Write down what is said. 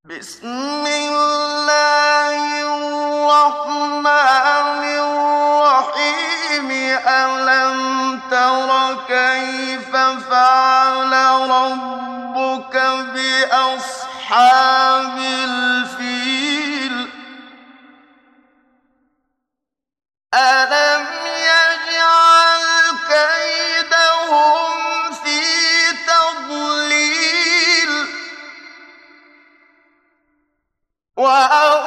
بسم الله الرحمن الرحيم. ألم تر كيف فعل ربك بأصحاب الفيل؟ ألم يجعل كيدهم في تضليل